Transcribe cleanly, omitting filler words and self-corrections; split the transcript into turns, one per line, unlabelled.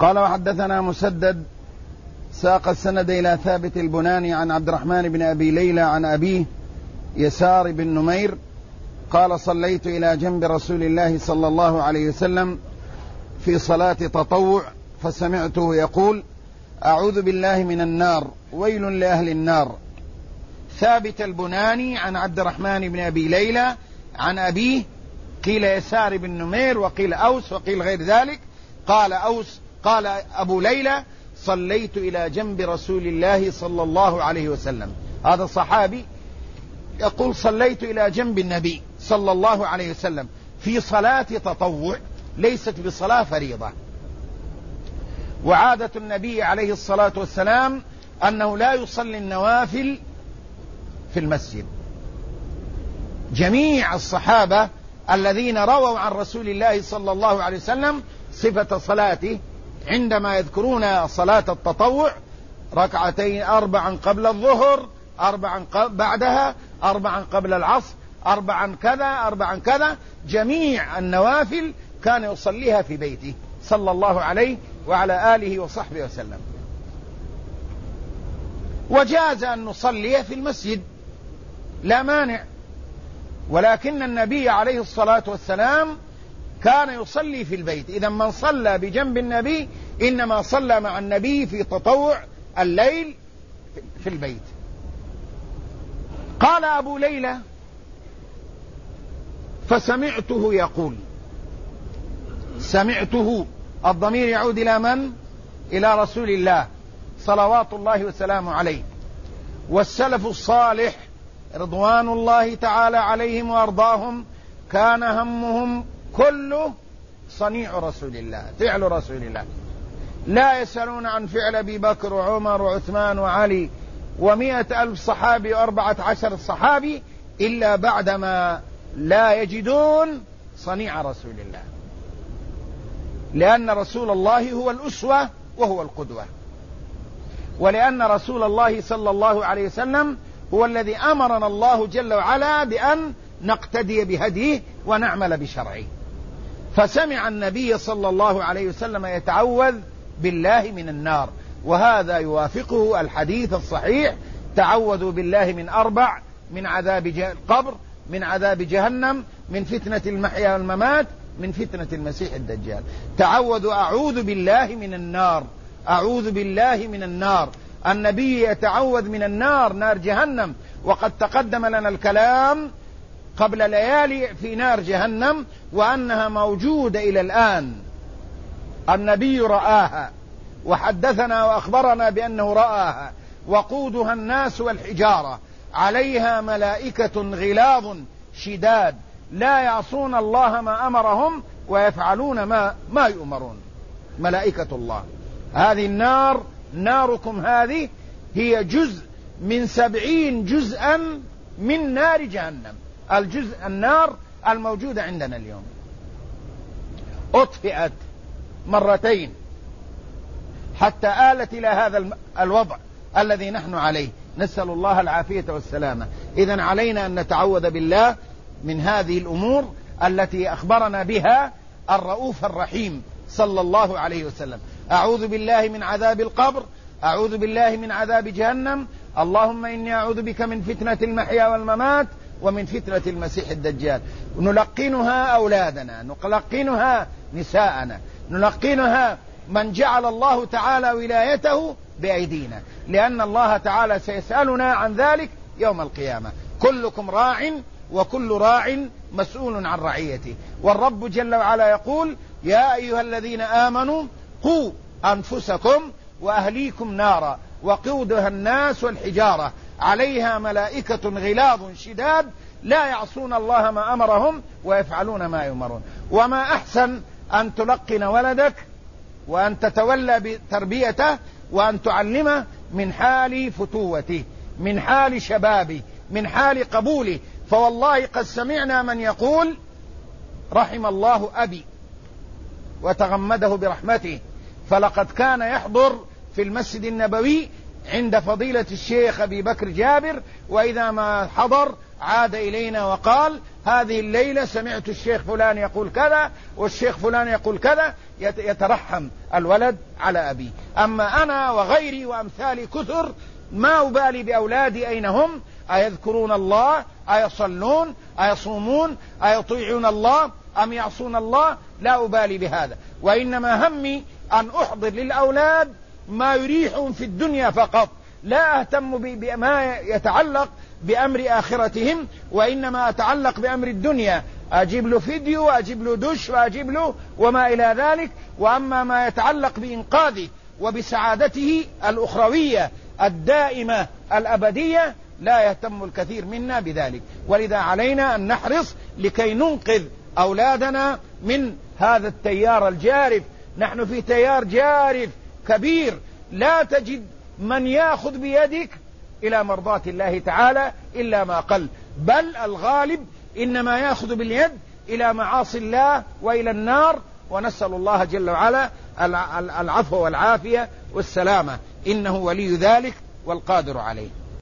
قال وحدثنا مسدد ساق السند إلى ثابت البناني عن عبد الرحمن بن أبي ليلى عن أبيه يسار بن نمير قال صليت إلى جنب رسول الله صلى الله عليه وسلم في صلاة تطوع فسمعته يقول أعوذ بالله من النار ويل لأهل النار. ثابت البناني عن عبد الرحمن بن أبي ليلى عن أبيه، قيل يسار بن نمير وقيل أوس وقيل غير ذلك. قال أبو ليلى صليت إلى جنب رسول الله صلى الله عليه وسلم. هذا صحابي يقول صليت إلى جنب النبي صلى الله عليه وسلم في صلاة تطوع ليست بصلاة فريضة. وعادة النبي عليه الصلاة والسلام أنه لا يصلي النوافل في المسجد. جميع الصحابة الذين رووا عن رسول الله صلى الله عليه وسلم صفة صلاته عندما يذكرون صلاة التطوع ركعتين 4 قبل الظهر 4 بعدها 4 قبل العصر 4 كذا 4 كذا، جميع النوافل كان يصليها في بيته صلى الله عليه وعلى آله وصحبه وسلم. وجاز أن نصلي في المسجد لا مانع، ولكن النبي عليه الصلاة والسلام كان يصلي في البيت. إذا من صلى بجنب النبي إنما صلى مع النبي في تطوع الليل في البيت. قال أبو ليلى فسمعته يقول، سمعته الضمير يعود إلى من؟ إلى رسول الله صلوات الله وسلامه عليه. والسلف الصالح رضوان الله تعالى عليهم وأرضاهم كان همهم كله صنيع رسول الله، فعل رسول الله، لا يسألون عن فعل أبي بكر وعمر وعثمان وعلي 100,000 صحابي و14 صحابي إلا بعدما لا يجدون صنيع رسول الله، لأن رسول الله هو الأسوة وهو القدوة، ولأن رسول الله صلى الله عليه وسلم هو الذي أمرنا الله جل وعلا بأن نقتدي بهديه ونعمل بشرعه. فسمع النبي صلى الله عليه وسلم يتعوذ بالله من النار، وهذا يوافقه الحديث الصحيح: تعوذوا بالله من 4: من عذاب القبر، من عذاب جهنم، من فتنة المحيا والممات، من فتنة المسيح الدجال. تعوذوا أعوذ بالله من النار، أعوذ بالله من النار. النبي يتعوذ من النار، نار جهنم، وقد تقدم لنا الكلام قبل ليالي في نار جهنم وأنها موجودة إلى الآن. النبي رآها وحدثنا وأخبرنا بأنه رآها. وقودها الناس والحجارة، عليها ملائكة غلاظ شداد لا يعصون الله ما أمرهم ويفعلون ما يؤمرون، ملائكة الله. هذه النار، ناركم هذه هي جزء من 70 جزءا من نار جهنم. النار الموجودة عندنا اليوم أطفئت مرتين حتى آلت إلى هذا الوضع الذي نحن عليه، نسأل الله العافية والسلامة. إذن علينا أن نتعوذ بالله من هذه الأمور التي أخبرنا بها الرؤوف الرحيم صلى الله عليه وسلم. أعوذ بالله من عذاب القبر، أعوذ بالله من عذاب جهنم، اللهم إني أعوذ بك من فتنة المحيا والممات ومن فتنة المسيح الدجال. نلقنها أولادنا، نلقنها نساءنا، نلقنها من جعل الله تعالى ولايته بأيدينا، لأن الله تعالى سيسألنا عن ذلك يوم القيامة. كلكم راع وكل راع مسؤول عن رعيته. والرب جل وعلا يقول: يا أيها الذين آمنوا قوا أنفسكم وأهليكم نارا وقودها الناس والحجارة عليها ملائكة غلاظ شداد لا يعصون الله ما أمرهم ويفعلون ما يؤمرون. وما أحسن أن تلقن ولدك وأن تتولى بتربيته وأن تعلمه من حال فتوته، من حال شبابه، من حال قبوله. فوالله قد سمعنا من يقول: رحم الله أبي وتغمده برحمته، فلقد كان يحضر في المسجد النبوي عند فضيلة الشيخ أبي بكر جابر، وإذا ما حضر عاد إلينا وقال هذه الليلة سمعت الشيخ فلان يقول كذا والشيخ فلان يقول كذا، يترحم الولد على أبيه. أما أنا وغيري وأمثالي كثر ما أبالي بأولادي أين هم، أيذكرون الله، أيصلون، أيصومون، أيطيعون الله أم يعصون الله، لا أبالي بهذا، وإنما همي أن أحضر للأولاد ما يريحهم في الدنيا فقط، لا أهتم بما يتعلق بأمر آخرتهم، وإنما أتعلق بأمر الدنيا، أجيب له فيديو وأجيب له دش وأجيب له وما إلى ذلك. وأما ما يتعلق بإنقاذه وبسعادته الأخروية الدائمة الأبدية لا يهتم الكثير منا بذلك. ولذا علينا أن نحرص لكي ننقذ أولادنا من هذا التيار الجارف. نحن في تيار جارف كبير، لا تجد من يأخذ بيدك إلى مرضاة الله تعالى إلا ما قل، بل الغالب إنما يأخذ باليد إلى معاصي الله وإلى النار، ونسأل الله جل وعلا العفو والعافية والسلامة، إنه ولي ذلك والقادر عليه.